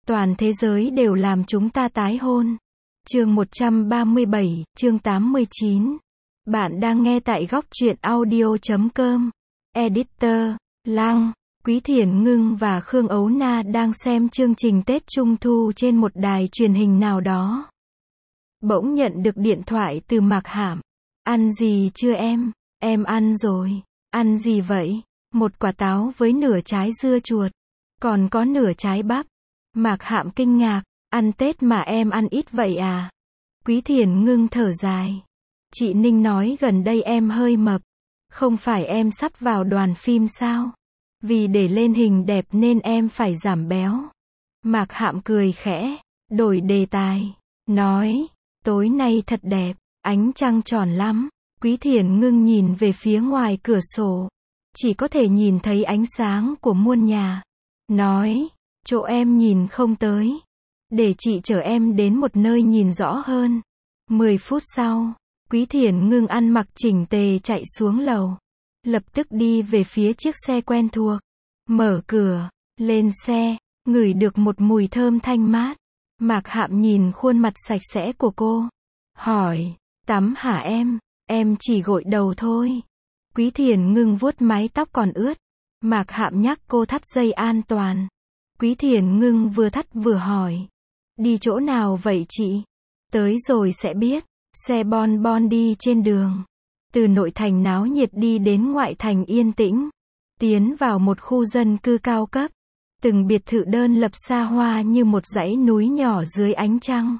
Toàn thế giới đều làm chúng ta tái hôn. Chương 137, chương 89. Bạn đang nghe tại góc truyện audio.com. Editor, Lăng, Quý Thiển Ngưng và Khương Ấu Na đang xem chương trình Tết Trung Thu trên một đài truyền hình nào đó. Bỗng nhận được điện thoại từ Mạc Hạm. Ăn gì chưa em? Em ăn rồi. Ăn gì vậy? Một quả táo với nửa trái dưa chuột. Còn có nửa trái bắp. Mạc Hạm kinh ngạc. Ăn Tết mà em ăn ít vậy à? Quý Thiển Ngưng thở dài. Chị Ninh nói gần đây em hơi mập. Không phải em sắp vào đoàn phim sao? Vì để lên hình đẹp nên em phải giảm béo. Mạc Hạm cười khẽ, đổi đề tài, nói, tối nay thật đẹp, ánh trăng tròn lắm. Quý Thiển Ngưng nhìn về phía ngoài cửa sổ, chỉ có thể nhìn thấy ánh sáng của muôn nhà. Nói, chỗ em nhìn không tới. Để chị chở em đến một nơi nhìn rõ hơn. 10 phút sau, Quý Thiển Ngưng ăn mặc chỉnh tề chạy xuống lầu. Lập tức đi về phía chiếc xe quen thuộc. Mở cửa, lên xe, ngửi được một mùi thơm thanh mát. Mạc Hạm nhìn khuôn mặt sạch sẽ của cô. Hỏi, tắm hả em? Em chỉ gội đầu thôi. Quý Thiển Ngưng vuốt mái tóc còn ướt. Mạc Hạm nhắc cô thắt dây an toàn. Quý Thiển Ngưng vừa thắt vừa hỏi. Đi chỗ nào vậy chị? Tới rồi sẽ biết. Xe bon bon đi trên đường. Từ nội thành náo nhiệt đi đến ngoại thành yên tĩnh. Tiến vào một khu dân cư cao cấp. Từng biệt thự đơn lập xa hoa như một dãy núi nhỏ dưới ánh trăng.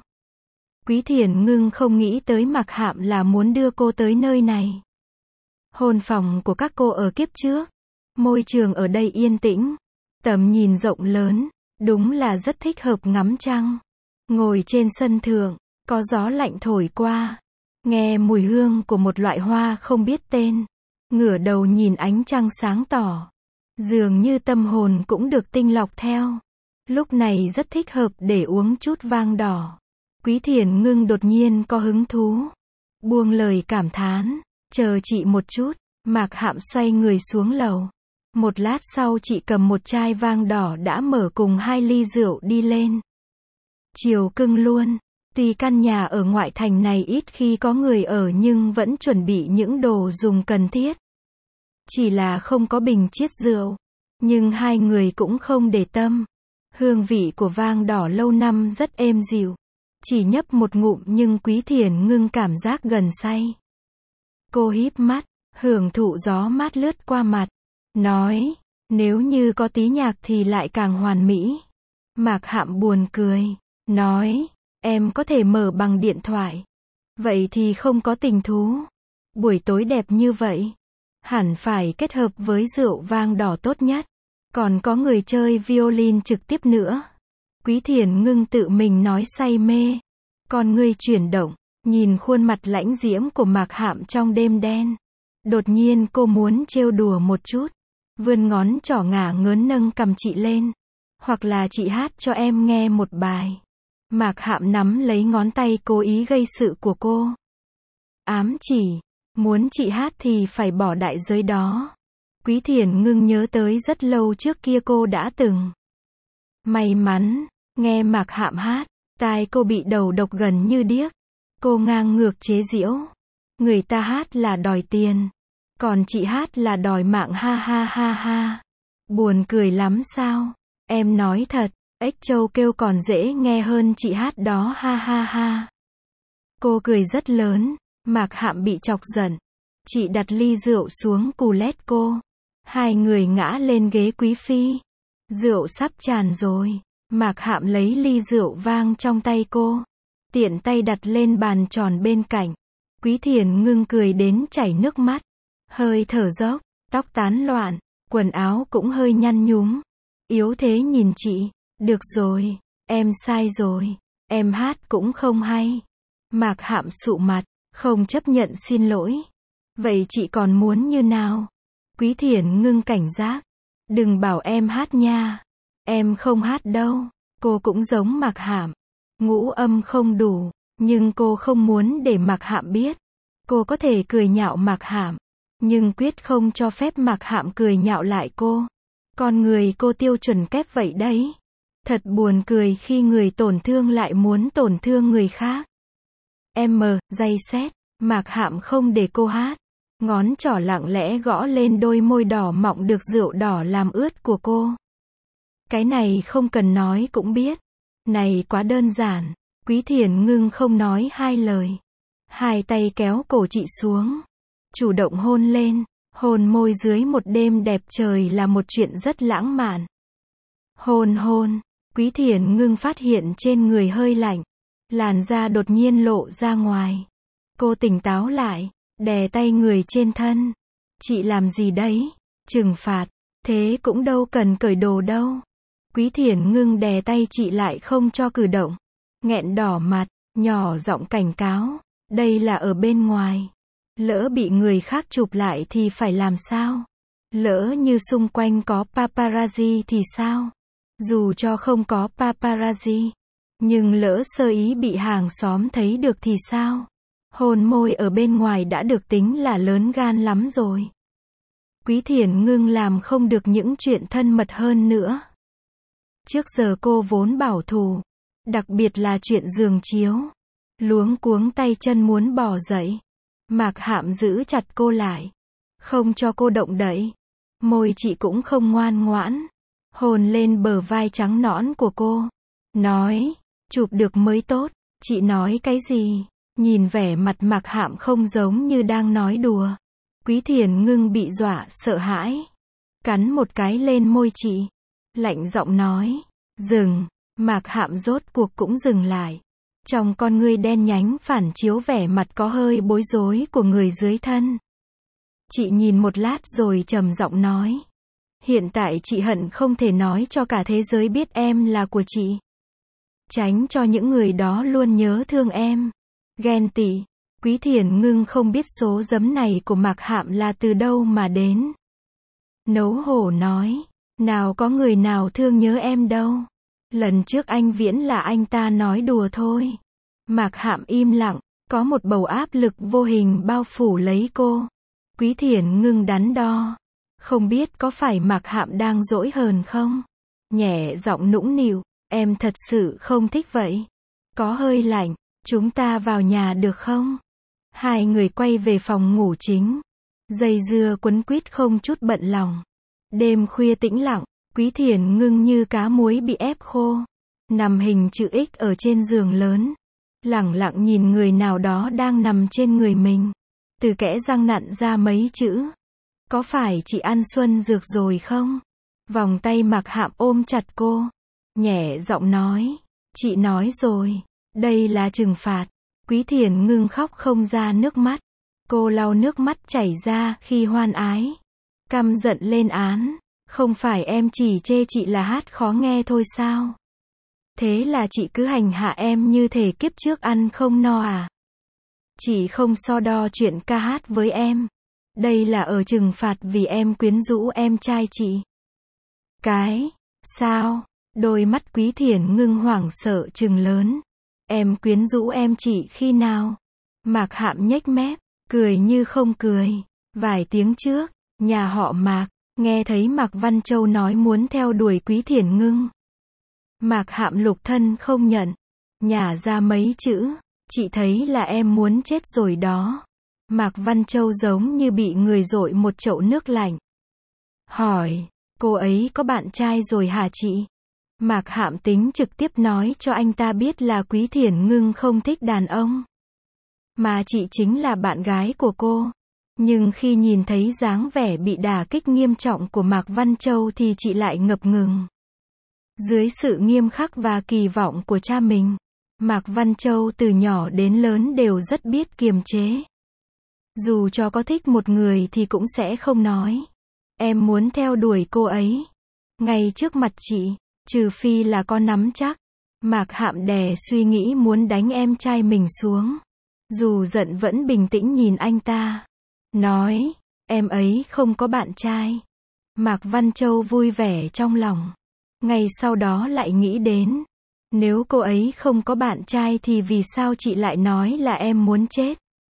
Quý Thiển Ngưng không nghĩ tới Mạc Hạm là muốn đưa cô tới nơi này. Hôn phòng của các cô ở kiếp trước. Môi trường ở đây yên tĩnh. Tầm nhìn rộng lớn. Đúng là rất thích hợp ngắm trăng. Ngồi trên sân thượng, có gió lạnh thổi qua. Nghe mùi hương của một loại hoa không biết tên. Ngửa đầu nhìn ánh trăng sáng tỏ. Dường như tâm hồn cũng được tinh lọc theo. Lúc này rất thích hợp để uống chút vang đỏ. Quý Thiển Ngưng đột nhiên có hứng thú. Buông lời cảm thán. Chờ chị một chút. Mạc Hạm xoay người xuống lầu. Một lát sau chị cầm một chai vang đỏ đã mở cùng 2 ly rượu đi lên. Chiều cưng luôn. Tuy căn nhà ở ngoại thành này ít khi có người ở nhưng vẫn chuẩn bị những đồ dùng cần thiết. Chỉ là không có bình chiết rượu. Nhưng hai người cũng không để tâm. Hương vị của vang đỏ lâu năm rất êm dịu. Chỉ nhấp một ngụm nhưng Quý Thiển Ngưng cảm giác gần say. Cô híp mắt, hưởng thụ gió mát lướt qua mặt. Nói, nếu như có tí nhạc thì lại càng hoàn mỹ. Mạc Hạm buồn cười. Nói, em có thể mở bằng điện thoại. Vậy thì không có tình thú. Buổi tối đẹp như vậy. Hẳn phải kết hợp với rượu vang đỏ tốt nhất. Còn có người chơi violin trực tiếp nữa. Quý Thiển Ngưng tự mình nói say mê. Con ngươi chuyển động, nhìn khuôn mặt lãnh diễm của Mạc Hạm trong đêm đen. Đột nhiên cô muốn trêu đùa một chút. Vươn ngón trỏ ngả ngớn nâng cầm chị lên. Hoặc là chị hát cho em nghe một bài. Mạc Hạm nắm lấy ngón tay cố ý gây sự của cô. Ám chỉ, muốn chị hát thì phải bỏ đại giới đó. Quý Thiển Ngưng nhớ tới rất lâu trước kia cô đã từng. May mắn, nghe Mạc Hạm hát, tai cô bị đầu độc gần như điếc. Cô ngang ngược chế giễu. Người ta hát là đòi tiền. Còn chị hát là đòi mạng ha ha ha ha. Buồn cười lắm sao? Em nói thật, ếch trâu kêu còn dễ nghe hơn chị hát đó ha ha ha. Cô cười rất lớn. Mạc Hạm bị chọc giận. Chị đặt ly rượu xuống cù lét cô. Hai người ngã lên ghế quý phi. Rượu sắp tràn rồi. Mạc Hạm lấy ly rượu vang trong tay cô. Tiện tay đặt lên bàn tròn bên cạnh. Quý Thiển Ngưng cười đến chảy nước mắt. Hơi thở dốc, tóc tán loạn, quần áo cũng hơi nhăn nhúm. Yếu thế nhìn chị. Được rồi, em sai rồi. Em hát cũng không hay. Mạc Hạm sụ mặt, không chấp nhận xin lỗi. Vậy chị còn muốn như nào? Quý Thiển Ngưng cảnh giác. Đừng bảo em hát nha. Em không hát đâu. Cô cũng giống Mạc Hạm. Ngũ âm không đủ. Nhưng cô không muốn để Mạc Hạm biết. Cô có thể cười nhạo Mạc Hạm. Nhưng quyết không cho phép Mạc Hạm cười nhạo lại cô. Con người cô tiêu chuẩn kép vậy đấy. Thật buồn cười khi người tổn thương lại muốn tổn thương người khác. Dây xét, Mạc Hạm không để cô hát. Ngón trỏ lặng lẽ gõ lên đôi môi đỏ mọng được rượu đỏ làm ướt của cô. Cái này không cần nói cũng biết. Này quá đơn giản. Quý Thiền Ngưng không nói hai lời. Hai tay kéo cổ chị xuống. Chủ động hôn lên. Hôn môi dưới một đêm đẹp trời là một chuyện rất lãng mạn. Hôn. Quý Thiền Ngưng phát hiện trên người hơi lạnh. Làn da đột nhiên lộ ra ngoài. Cô tỉnh táo lại. Đè tay người trên thân. Chị làm gì đấy? Trừng phạt. Thế cũng đâu cần cởi đồ đâu. Quý Thiền Ngưng đè tay chị lại không cho cử động. Nghẹn đỏ mặt, nhỏ giọng cảnh cáo. Đây là ở bên ngoài. Lỡ bị người khác chụp lại thì phải làm sao? Lỡ như xung quanh có paparazzi thì sao? Dù cho không có paparazzi. Nhưng lỡ sơ ý bị hàng xóm thấy được thì sao? Hôn môi ở bên ngoài đã được tính là lớn gan lắm rồi. Quý Thiền Ngưng làm không được những chuyện thân mật hơn nữa. Trước giờ cô vốn bảo thủ. Đặc biệt là chuyện giường chiếu. Luống cuống tay chân muốn bỏ dậy. Mạc Hạm giữ chặt cô lại. Không cho cô động đậy. Môi chị cũng không ngoan ngoãn. Hôn lên bờ vai trắng nõn của cô. Nói, chụp được mới tốt. Chị nói cái gì? Nhìn vẻ mặt Mạc Hạm không giống như đang nói đùa. Quý Thiền Ngưng bị dọa sợ hãi. Cắn một cái lên môi chị. Lạnh giọng nói. Dừng. Mạc Hạm rốt cuộc cũng dừng lại. Trong con ngươi đen nhánh phản chiếu vẻ mặt có hơi bối rối của người dưới thân. Chị nhìn một lát rồi trầm giọng nói. Hiện tại chị hận không thể nói cho cả thế giới biết em là của chị. Tránh cho những người đó luôn nhớ thương em. Ghen tị. Quý Thiền Ngưng không biết số giấm này của Mạc Hạm là từ đâu mà đến. Nấu hổ nói. Nào có người nào thương nhớ em đâu. Lần trước anh Viễn là anh ta nói đùa thôi. Mạc Hạm im lặng. Có một bầu áp lực vô hình bao phủ lấy cô. Quý Thiền Ngưng đắn đo. Không biết có phải Mạc Hạm đang dỗi hờn không? Nhẹ giọng nũng nịu. Em thật sự không thích vậy. Có hơi lạnh. Chúng ta vào nhà được không? Hai người quay về phòng ngủ chính. Dây dưa quấn quýt không chút bận lòng. Đêm khuya tĩnh lặng. Quý Thiền Ngưng như cá muối bị ép khô. Nằm hình chữ X ở trên giường lớn. Lẳng lặng nhìn người nào đó đang nằm trên người mình. Từ kẽ răng nặn ra mấy chữ. Có phải chị ăn xuân dược rồi không? Vòng tay Mạc Hạm ôm chặt cô. Nhẹ giọng nói. Chị nói rồi. Đây là trừng phạt. Quý Thiền Ngưng khóc không ra nước mắt. Cô lau nước mắt chảy ra khi hoan ái. Căm giận lên án. Không phải em chỉ chê chị là hát khó nghe thôi sao? Thế là chị cứ hành hạ em như thể kiếp trước ăn không no à? Chị không so đo chuyện ca hát với em. Đây là ở trừng phạt vì em quyến rũ em trai chị. Cái? Sao? Đôi mắt Quý Thiền Ngưng hoảng sợ trừng lớn. Em quyến rũ em chị khi nào? Mạc Hạm nhếch mép, cười như không cười. Vài tiếng trước, nhà họ Mạc, nghe thấy Mạc Văn Châu nói muốn theo đuổi Quý Thiền Ngưng. Mạc Hạm lục thân không nhận. Nhả ra mấy chữ. Chị thấy là em muốn chết rồi đó. Mạc Văn Châu giống như bị người dội một chậu nước lạnh. Hỏi, cô ấy có bạn trai rồi hả chị? Mạc Hạm tính trực tiếp nói cho anh ta biết là Quý Thiền Ngưng không thích đàn ông. Mà chị chính là bạn gái của cô. Nhưng khi nhìn thấy dáng vẻ bị đả kích nghiêm trọng của Mạc Văn Châu thì chị lại ngập ngừng. Dưới sự nghiêm khắc và kỳ vọng của cha mình, Mạc Văn Châu từ nhỏ đến lớn đều rất biết kiềm chế. Dù cho có thích một người thì cũng sẽ không nói. Em muốn theo đuổi cô ấy. Ngay trước mặt chị, trừ phi là có nắm chắc. Mạc Hạm đè suy nghĩ muốn đánh em trai mình xuống. Dù giận vẫn bình tĩnh nhìn anh ta. Nói, em ấy không có bạn trai. Mạc Văn Châu vui vẻ trong lòng. Ngay sau đó lại nghĩ đến. Nếu cô ấy không có bạn trai thì vì sao chị lại nói là em muốn chết?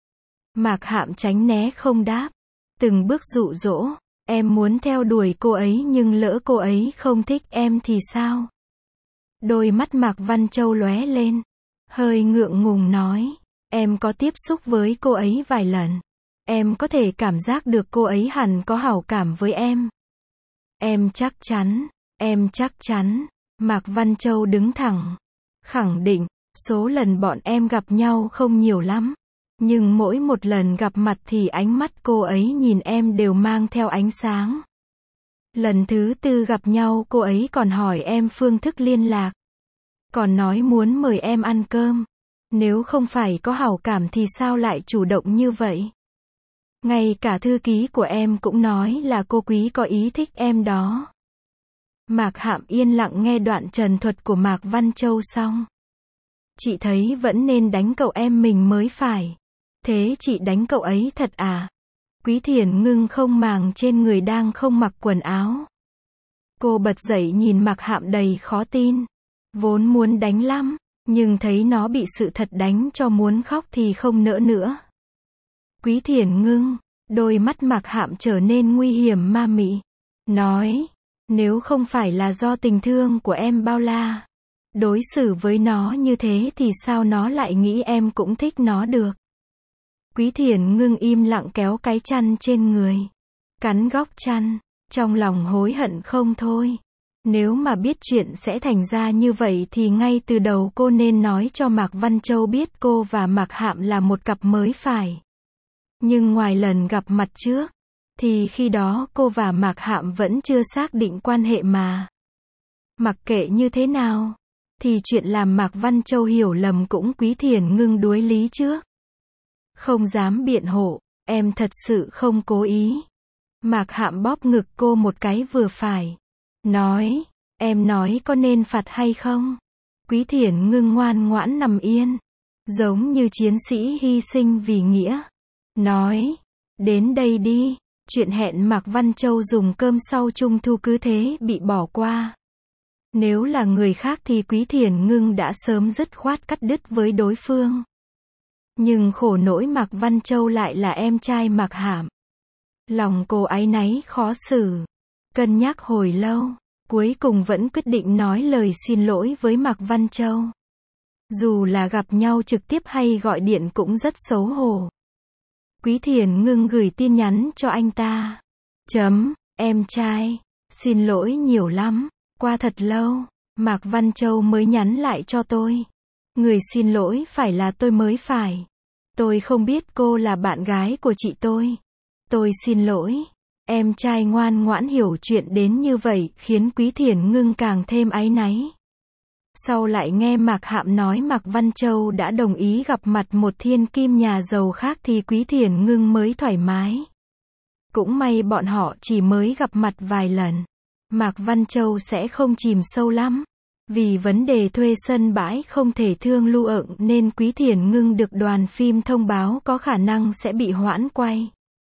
Mạc Hạm tránh né không đáp. Từng bước dụ dỗ. Em muốn theo đuổi cô ấy nhưng lỡ cô ấy không thích em thì sao? Đôi mắt Mạc Văn Châu lóe lên. Hơi ngượng ngùng nói. Em có tiếp xúc với cô ấy vài lần. Em có thể cảm giác được cô ấy hẳn có hảo cảm với em. Em chắc chắn. Mạc Văn Châu đứng thẳng. Khẳng định, số lần bọn em gặp nhau không nhiều lắm. Nhưng mỗi một lần gặp mặt thì ánh mắt cô ấy nhìn em đều mang theo ánh sáng. Lần thứ 4 gặp nhau cô ấy còn hỏi em phương thức liên lạc. Còn nói muốn mời em ăn cơm. Nếu không phải có hảo cảm thì sao lại chủ động như vậy? Ngay cả thư ký của em cũng nói là cô quý có ý thích em đó. Mạc Hạm yên lặng nghe đoạn trần thuật của Mạc Văn Châu xong. Chị thấy vẫn nên đánh cậu em mình mới phải. Thế chị đánh cậu ấy thật à? Quý Thiển Ngưng không màng trên người đang không mặc quần áo. Cô bật dậy nhìn Mạc Hạm đầy khó tin. Vốn muốn đánh lắm, nhưng thấy nó bị sự thật đánh cho muốn khóc thì không nỡ nữa. Quý Thiển Ngưng, đôi mắt Mạc Hạm trở nên nguy hiểm ma mị. Nói, nếu không phải là do tình thương của em bao la, đối xử với nó như thế thì sao nó lại nghĩ em cũng thích nó được. Quý Thiển Ngưng im lặng kéo cái chăn trên người. Cắn góc chăn, trong lòng hối hận không thôi. Nếu mà biết chuyện sẽ thành ra như vậy thì ngay từ đầu cô nên nói cho Mạc Văn Châu biết cô và Mạc Hạm là một cặp mới phải. Nhưng ngoài lần gặp mặt trước, thì khi đó cô và Mạc Hạm vẫn chưa xác định quan hệ mà. Mặc kệ như thế nào, thì chuyện làm Mạc Văn Châu hiểu lầm cũng Quý Thiển Ngưng đối lý trước. Không dám biện hộ, em thật sự không cố ý. Mạc Hạm bóp ngực cô một cái vừa phải. Nói, em nói có nên phạt hay không? Quý Thiển Ngưng ngoan ngoãn nằm yên, giống như chiến sĩ hy sinh vì nghĩa. Nói, đến đây đi, chuyện hẹn Mạc Văn Châu dùng cơm sau Trung thu cứ thế bị bỏ qua. Nếu là người khác thì Quý Thiển Ngưng đã sớm dứt khoát cắt đứt với đối phương. Nhưng khổ nỗi Mạc Văn Châu lại là em trai Mạc Hạm. Lòng cô áy náy khó xử. Cân nhắc hồi lâu, cuối cùng vẫn quyết định nói lời xin lỗi với Mạc Văn Châu. Dù là gặp nhau trực tiếp hay gọi điện cũng rất xấu hổ. Quý Thiển Ngưng gửi tin nhắn cho anh ta. Em trai, xin lỗi nhiều lắm, qua thật lâu, Mạc Văn Châu mới nhắn lại cho tôi. Người xin lỗi phải là tôi mới phải. Tôi không biết cô là bạn gái của chị tôi. Tôi xin lỗi. Em trai ngoan ngoãn hiểu chuyện đến như vậy khiến Quý Thiển Ngưng càng thêm áy náy. Sau lại nghe Mạc Hạm nói Mạc Văn Châu đã đồng ý gặp mặt một thiên kim nhà giàu khác thì Quý Thiển Ngưng mới thoải mái. Cũng may bọn họ chỉ mới gặp mặt vài lần. Mạc Văn Châu sẽ không chìm sâu lắm. Vì vấn đề thuê sân bãi không thể thương lưu ượng nên Quý Thiển Ngưng được đoàn phim thông báo có khả năng sẽ bị hoãn quay.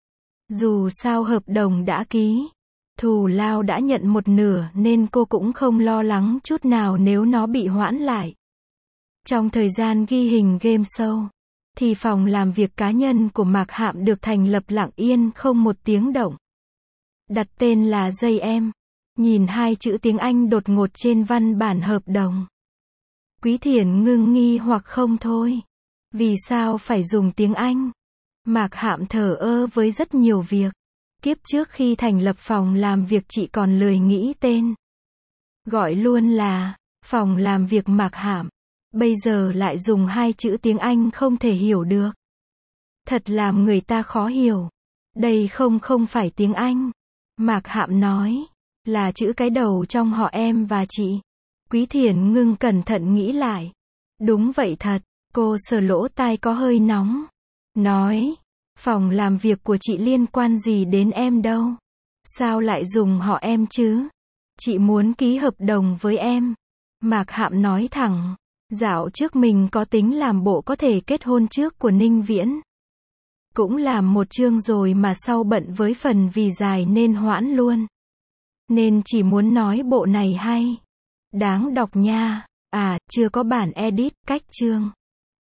Dù sao hợp đồng đã ký, thù lao đã nhận một nửa nên cô cũng không lo lắng chút nào nếu nó bị hoãn lại. Trong thời gian ghi hình game show, thì phòng làm việc cá nhân của Mạc Hạm được thành lập lặng yên không một tiếng động. Đặt tên là JM. Nhìn hai chữ tiếng Anh đột ngột trên văn bản hợp đồng. Quý Thiển Ngưng nghi hoặc không thôi. Vì sao phải dùng tiếng Anh? Mạc Hạm thờ ơ với rất nhiều việc. Kiếp trước khi thành lập phòng làm việc chị còn lười nghĩ tên. Gọi luôn là phòng làm việc Mạc Hạm. Bây giờ lại dùng hai chữ tiếng Anh không thể hiểu được. Thật làm người ta khó hiểu. Đây không phải tiếng Anh. Mạc Hạm nói. Là chữ cái đầu trong họ em và chị. Quý Thiển Ngưng cẩn thận nghĩ lại. Đúng vậy thật. Cô sờ lỗ tai có hơi nóng. Nói. Phòng làm việc của chị liên quan gì đến em đâu. Sao lại dùng họ em chứ? Chị muốn ký hợp đồng với em. Mạc Hạm nói thẳng. Dạo trước mình có tính làm bộ có thể kết hôn trước của Ninh Viễn. Cũng làm một chương rồi mà sau bận với phần vì dài nên hoãn luôn. Nên chỉ muốn nói bộ này hay. Đáng đọc nha. À, chưa có bản edit, cách chương.